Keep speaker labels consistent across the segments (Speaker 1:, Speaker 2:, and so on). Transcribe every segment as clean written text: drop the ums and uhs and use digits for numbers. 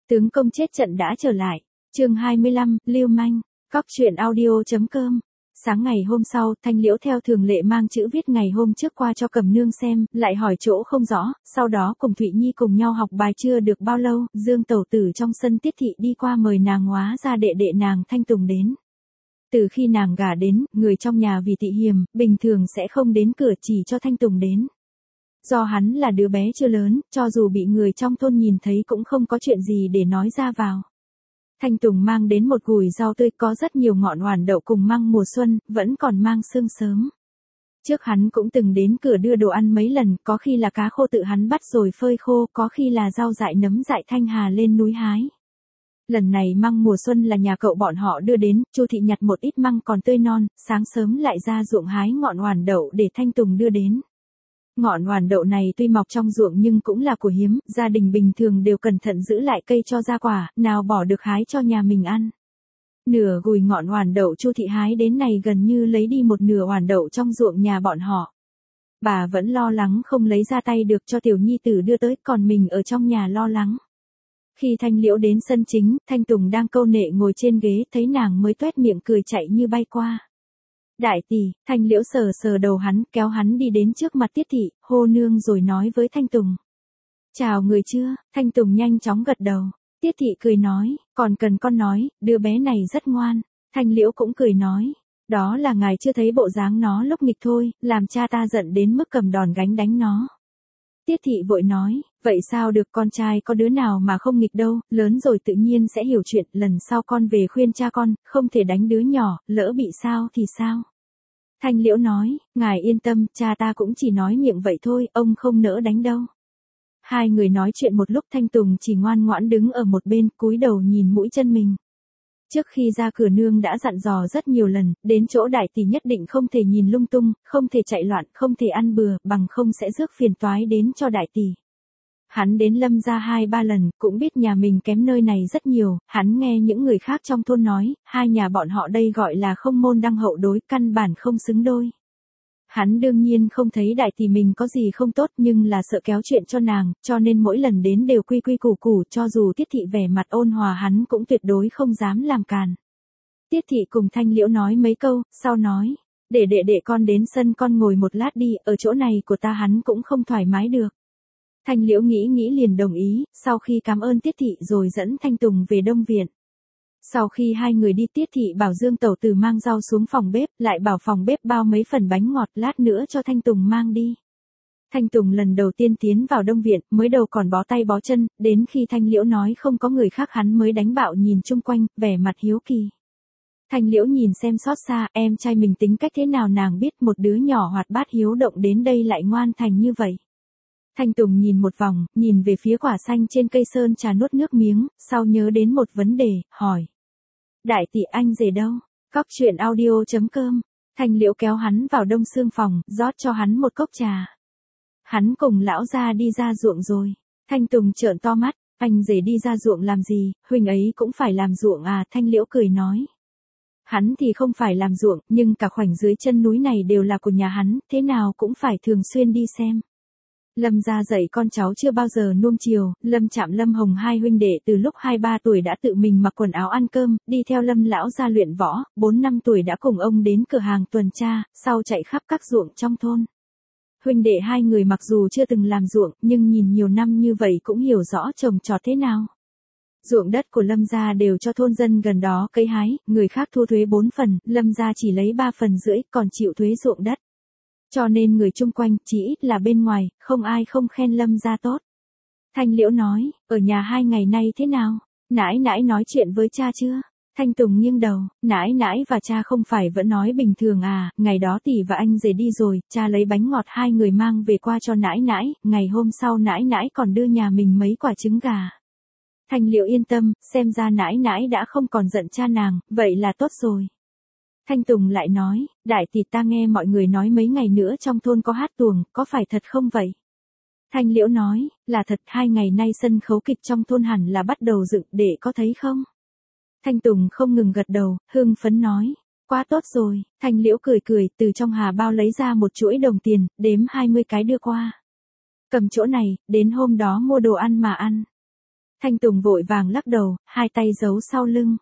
Speaker 1: Tướng công chết trận đã trở lại. Chương 25, lưu manh. Cóc truyện audio.com. Sáng ngày hôm sau, Thanh Liễu theo thường lệ mang chữ viết ngày hôm trước qua cho Cẩm Nương xem, lại hỏi chỗ không rõ, sau đó cùng Thụy Nhi cùng nhau học bài. Chưa được bao lâu, Dương tẩu tử trong sân Tiết thị đi qua mời nàng hóa ra đệ đệ nàng Thanh Tùng đến. Từ khi nàng gả đến, người trong nhà vì tị hiềm, bình thường sẽ không đến cửa, chỉ cho Thanh Tùng đến. Do hắn là đứa bé chưa lớn, cho dù bị người trong thôn nhìn thấy cũng không có chuyện gì để nói ra vào. Thanh Tùng mang đến một gùi rau tươi có rất nhiều ngọn hoàn đậu cùng măng mùa xuân, vẫn còn mang sương sớm. Trước hắn cũng từng đến cửa đưa đồ ăn mấy lần, có khi là cá khô tự hắn bắt rồi phơi khô, có khi là rau dại nấm dại Thanh Hà lên núi hái. Lần này măng mùa xuân là nhà cậu bọn họ đưa đến, Chu thị nhặt một ít măng còn tươi non, sáng sớm lại ra ruộng hái ngọn hoàn đậu để Thanh Tùng đưa đến. Ngọn hoàn đậu này tuy mọc trong ruộng nhưng cũng là của hiếm, gia đình bình thường đều cẩn thận giữ lại cây cho ra quả, nào bỏ được hái cho nhà mình ăn. Nửa gùi ngọn hoàn đậu Chu thị hái đến này gần như lấy đi một nửa hoàn đậu trong ruộng nhà bọn họ. Bà vẫn lo lắng không lấy ra tay được cho tiểu nhi tử đưa tới, còn mình ở trong nhà lo lắng. Khi Thanh Liễu đến sân chính, Thanh Tùng đang câu nệ ngồi trên ghế, thấy nàng mới toét miệng cười chạy như bay qua. Đại tỷ, Thanh Liễu sờ sờ đầu hắn, kéo hắn đi đến trước mặt Tiết thị, hô nương rồi nói với Thanh Tùng. Chào người chưa? Thanh Tùng nhanh chóng gật đầu. Tiết thị cười nói, còn cần con nói, đứa bé này rất ngoan. Thanh Liễu cũng cười nói, đó là ngài chưa thấy bộ dáng nó lúc nghịch thôi, làm cha ta giận đến mức cầm đòn gánh đánh nó. Tiết thị vội nói, vậy sao được, con trai có đứa nào mà không nghịch đâu, lớn rồi tự nhiên sẽ hiểu chuyện, lần sau con về khuyên cha con, không thể đánh đứa nhỏ, lỡ bị sao thì sao. Thanh Liễu nói, ngài yên tâm, cha ta cũng chỉ nói miệng vậy thôi, ông không nỡ đánh đâu. Hai người nói chuyện một lúc, Thanh Tùng chỉ ngoan ngoãn đứng ở một bên, cúi đầu nhìn mũi chân mình. Trước khi ra cửa nương đã dặn dò rất nhiều lần, đến chỗ đại tỷ nhất định không thể nhìn lung tung, không thể chạy loạn, không thể ăn bừa, bằng không sẽ rước phiền toái đến cho đại tỷ. Hắn đến Lâm gia 2-3 lần, cũng biết nhà mình kém nơi này rất nhiều, hắn nghe những người khác trong thôn nói, hai nhà bọn họ đây gọi là không môn đăng hậu đối, căn bản không xứng đôi. Hắn đương nhiên không thấy đại tỷ mình có gì không tốt, nhưng là sợ kéo chuyện cho nàng, cho nên mỗi lần đến đều quy quy củ củ, cho dù Tiết thị vẻ mặt ôn hòa hắn cũng tuyệt đối không dám làm càn. Tiết thị cùng Thanh Liễu nói mấy câu, sau nói, để đệ con đến sân con ngồi một lát đi, ở chỗ này của ta hắn cũng không thoải mái được. Thanh Liễu nghĩ liền đồng ý, sau khi cảm ơn Tiết thị rồi dẫn Thanh Tùng về Đông Viện. Sau khi hai người đi, Tiết thị bảo Dương tẩu tử mang rau xuống phòng bếp, lại bảo phòng bếp bao mấy phần bánh ngọt, lát nữa cho Thanh Tùng mang đi. Thanh Tùng lần đầu tiên tiến vào Đông Viện, mới đầu còn bó tay bó chân, đến khi Thanh Liễu nói không có người khác hắn mới đánh bạo nhìn chung quanh, vẻ mặt hiếu kỳ. Thanh Liễu nhìn xem xót xa, em trai mình tính cách thế nào nàng biết, một đứa nhỏ hoạt bát hiếu động đến đây lại ngoan thành như vậy. Thanh Tùng nhìn một vòng, nhìn về phía quả xanh trên cây sơn trà nuốt nước miếng, sau nhớ đến một vấn đề, hỏi. Đại tỷ anh rể đâu? Cóc truyện audio.com. Thanh Liễu kéo hắn vào đông xương phòng, rót cho hắn một cốc trà. Hắn cùng lão gia đi ra ruộng rồi. Thanh Tùng trợn to mắt, anh rể đi ra ruộng làm gì, huynh ấy cũng phải làm ruộng à? Thanh Liễu cười nói. Hắn thì không phải làm ruộng, nhưng cả khoảnh dưới chân núi này đều là của nhà hắn, thế nào cũng phải thường xuyên đi xem. Lâm gia dạy con cháu chưa bao giờ nuông chiều, Lâm Trạm Lâm Hồng hai huynh đệ từ lúc 2-3 tuổi đã tự mình mặc quần áo ăn cơm, đi theo Lâm lão gia luyện võ, 4-5 tuổi đã cùng ông đến cửa hàng tuần tra, sau chạy khắp các ruộng trong thôn. Huynh đệ hai người mặc dù chưa từng làm ruộng, nhưng nhìn nhiều năm như vậy cũng hiểu rõ trồng trọt thế nào. Ruộng đất của Lâm gia đều cho thôn dân gần đó cấy hái, người khác thu thuế 4 phần, Lâm gia chỉ lấy 3,5 phần, còn chịu thuế ruộng đất. Cho nên người chung quanh, chỉ ít là bên ngoài, không ai không khen Lâm gia tốt. Thanh Liễu nói, ở nhà 2 ngày nay thế nào? Nãi nãi nói chuyện với cha chưa? Thanh Tùng nghiêng đầu, nãi nãi và cha không phải vẫn nói bình thường à, ngày đó tỷ và anh rể đi rồi, cha lấy bánh ngọt hai người mang về qua cho nãi nãi, ngày hôm sau nãi nãi còn đưa nhà mình mấy quả trứng gà. Thanh Liễu yên tâm, xem ra nãi nãi đã không còn giận cha nàng, vậy là tốt rồi. Thanh Tùng lại nói, đại tỷ ta nghe mọi người nói mấy ngày nữa trong thôn có hát tuồng, có phải thật không vậy? Thanh Liễu nói, là thật, 2 ngày nay sân khấu kịch trong thôn hẳn là bắt đầu dựng, để có thấy không? Thanh Tùng không ngừng gật đầu, hưng phấn nói, quá tốt rồi. Thanh Liễu cười, từ trong hà bao lấy ra một chuỗi đồng tiền, đếm 20 cái đưa qua. Cầm chỗ này, đến hôm đó mua đồ ăn mà ăn. Thanh Tùng vội vàng lắc đầu, hai tay giấu sau lưng.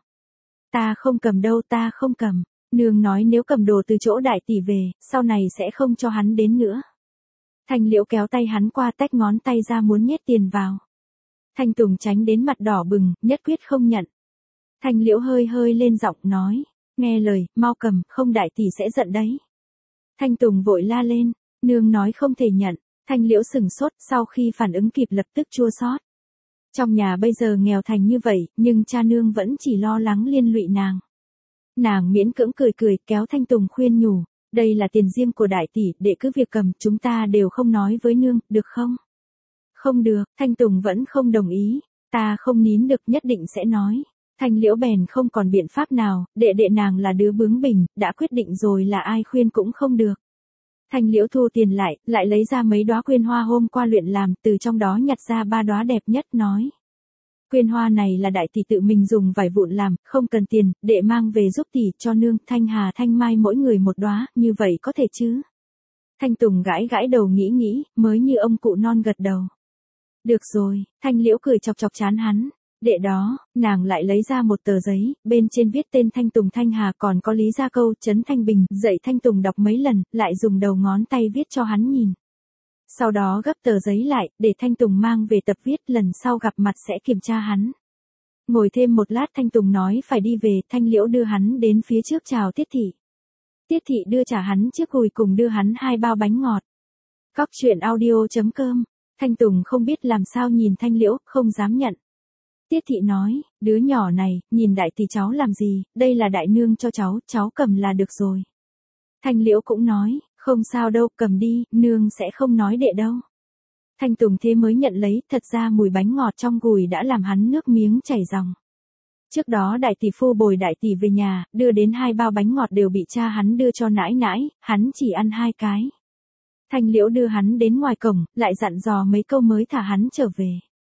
Speaker 1: Ta không cầm đâu, ta không cầm. Nương nói nếu cầm đồ từ chỗ đại tỷ về, sau này sẽ không cho hắn đến nữa. Thanh Liễu kéo tay hắn qua, tách ngón tay ra muốn nhét tiền vào. Thanh Tùng tránh đến mặt đỏ bừng, nhất quyết không nhận. Thanh Liễu hơi hơi lên giọng nói, nghe lời, mau cầm, không đại tỷ sẽ giận đấy. Thanh Tùng vội la lên, nương nói không thể nhận. Thanh Liễu sừng sốt, sau khi phản ứng kịp lập tức chua xót. Trong nhà bây giờ nghèo thành như vậy, nhưng cha nương vẫn chỉ lo lắng liên lụy nàng. Nàng miễn cưỡng cười cười, kéo Thanh Tùng khuyên nhủ, đây là tiền riêng của đại tỷ, để cứ việc cầm, chúng ta đều không nói với nương, được không? Không được, Thanh Tùng vẫn không đồng ý, ta không nín được, nhất định sẽ nói. Thanh Liễu bèn không còn biện pháp nào, đệ nàng là đứa bướng bỉnh, đã quyết định rồi là ai khuyên cũng không được. Thanh Liễu thu tiền lại lấy ra mấy đóa quyên hoa hôm qua luyện làm, từ trong đó nhặt ra 3 đóa đẹp nhất nói. Quyên hoa này là đại tỷ tự mình dùng vải vụn làm, không cần tiền, đệ mang về giúp tỷ, cho nương, Thanh Hà, Thanh Mai mỗi người một đóa, như vậy có thể chứ? Thanh Tùng gãi đầu nghĩ, mới như ông cụ non gật đầu. Được rồi, Thanh Liễu cười chọc trán hắn. Đệ đó, nàng lại lấy ra một tờ giấy, bên trên viết tên Thanh Tùng Thanh Hà, còn có lý gia câu, Trấn Thanh Bình, dạy Thanh Tùng đọc mấy lần, lại dùng đầu ngón tay viết cho hắn nhìn. Sau đó gấp tờ giấy lại, để Thanh Tùng mang về tập viết, lần sau gặp mặt sẽ kiểm tra hắn. Ngồi thêm một lát Thanh Tùng nói phải đi về, Thanh Liễu đưa hắn đến phía trước chào Tiết Thị. Tiết Thị đưa trả hắn chiếc gùi cùng đưa hắn 2 bao bánh ngọt. Cóc truyện audio.com. Thanh Tùng không biết làm sao nhìn Thanh Liễu, không dám nhận. Tiết Thị nói, đứa nhỏ này, nhìn đại tỷ cháu làm gì, đây là đại nương cho cháu cầm là được rồi. Thanh Liễu cũng nói, không sao đâu, cầm đi, nương sẽ không nói đệ đâu. Thanh Tùng thế mới nhận lấy, thật ra mùi bánh ngọt trong gùi đã làm hắn nước miếng chảy ròng. Trước đó đại tỷ phu bồi đại tỷ về nhà, đưa đến 2 bao bánh ngọt đều bị cha hắn đưa cho nãi nãi, hắn chỉ ăn 2 cái. Thanh Liễu đưa hắn đến ngoài cổng, lại dặn dò mấy câu mới thả hắn trở về.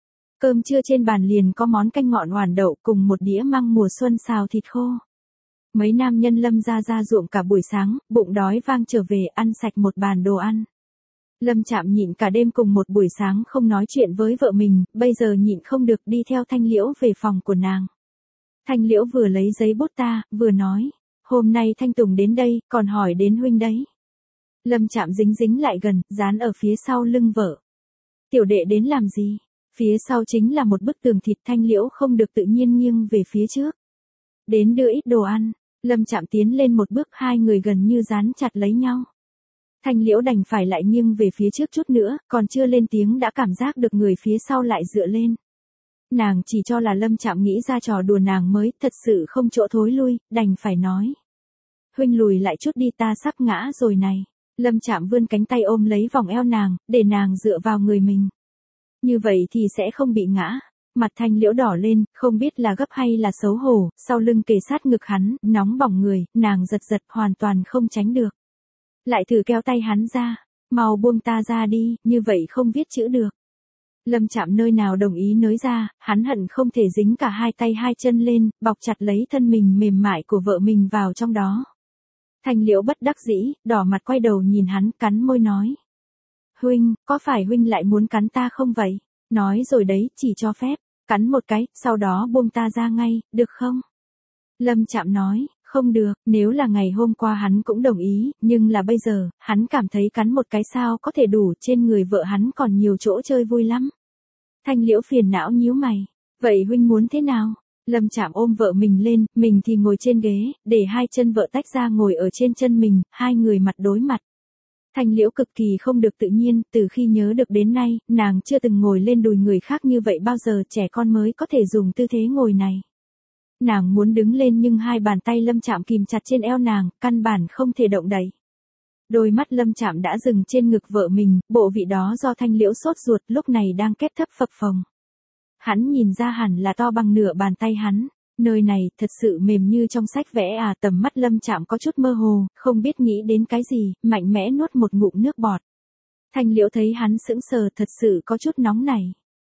Speaker 1: Cơm trưa trên bàn liền có món canh ngọn hoàn đậu cùng một đĩa măng mùa xuân xào thịt khô. Mấy nam nhân Lâm ra ruộng cả buổi sáng, bụng đói vang trở về ăn sạch một bàn đồ ăn. Lâm Trạm nhịn cả đêm cùng một buổi sáng không nói chuyện với vợ mình, bây giờ nhịn không được đi theo Thanh Liễu về phòng của nàng. Thanh Liễu vừa lấy giấy bút ta, vừa nói, hôm nay Thanh Tùng đến đây, còn hỏi đến huynh đấy. Lâm Trạm dính lại gần, dán ở phía sau lưng vợ. Tiểu đệ đến làm gì? Phía sau chính là một bức tường thịt. Thanh Liễu không được tự nhiên nghiêng về phía trước. Đến đưa ít đồ ăn, Lâm Trạm tiến lên một bước, hai người gần như dán chặt lấy nhau. Thanh Liễu đành phải lại nghiêng về phía trước chút nữa, còn chưa lên tiếng đã cảm giác được người phía sau lại dựa lên. Nàng chỉ cho là Lâm Trạm nghĩ ra trò đùa nàng mới, thật sự không chỗ thối lui, đành phải nói. Huynh lùi lại chút đi, ta sắp ngã rồi này. Lâm Trạm vươn cánh tay ôm lấy vòng eo nàng, để nàng dựa vào người mình. Như vậy thì sẽ không bị ngã. Mặt Thanh Liễu đỏ lên, không biết là gấp hay là xấu hổ, sau lưng kề sát ngực hắn, nóng bỏng người, nàng giật hoàn toàn không tránh được. Lại thử kéo tay hắn ra, mau buông ta ra đi, như vậy không viết chữ được. Lâm Trạm nơi nào đồng ý nới ra, hắn hận không thể dính cả hai tay hai chân lên, bọc chặt lấy thân mình mềm mại của vợ mình vào trong đó. Thanh Liễu bất đắc dĩ, đỏ mặt quay đầu nhìn hắn, cắn môi nói. Huynh, có phải huynh lại muốn cắn ta không vậy? Nói rồi đấy, chỉ cho phép, cắn một cái, sau đó buông ta ra ngay, được không? Lâm Trạm nói, không được, nếu là ngày hôm qua hắn cũng đồng ý, nhưng là bây giờ, hắn cảm thấy cắn một cái sao có thể đủ, trên người vợ hắn còn nhiều chỗ chơi vui lắm. Thanh Liễu phiền não nhíu mày, vậy huynh muốn thế nào? Lâm Trạm ôm vợ mình lên, mình thì ngồi trên ghế, để hai chân vợ tách ra ngồi ở trên chân mình, hai người mặt đối mặt. Thanh Liễu cực kỳ không được tự nhiên, từ khi nhớ được đến nay, nàng chưa từng ngồi lên đùi người khác như vậy bao giờ, trẻ con mới có thể dùng tư thế ngồi này. Nàng muốn đứng lên nhưng hai bàn tay Lâm Trạm kìm chặt trên eo nàng, căn bản không thể động đậy. Đôi mắt Lâm Trạm đã dừng trên ngực vợ mình, bộ vị đó do Thanh Liễu sốt ruột lúc này đang kép thấp phập phồng. Hắn nhìn ra hẳn là to bằng nửa bàn tay hắn, nơi này thật sự mềm như trong sách vẽ à. Tầm mắt Lâm Trạm có chút mơ hồ, không biết nghĩ đến cái gì, mạnh mẽ nuốt một ngụm nước bọt. Thanh Liễu thấy hắn sững sờ, thật sự có chút nóng nảy.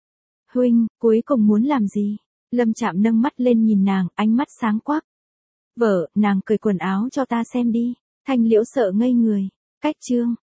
Speaker 1: Huynh, cuối cùng muốn làm gì? Lâm Trạm nâng mắt lên nhìn nàng, ánh mắt sáng quắc. Vợ, nàng cởi quần áo cho ta xem đi. Thanh Liễu sợ ngây người. Cách chương.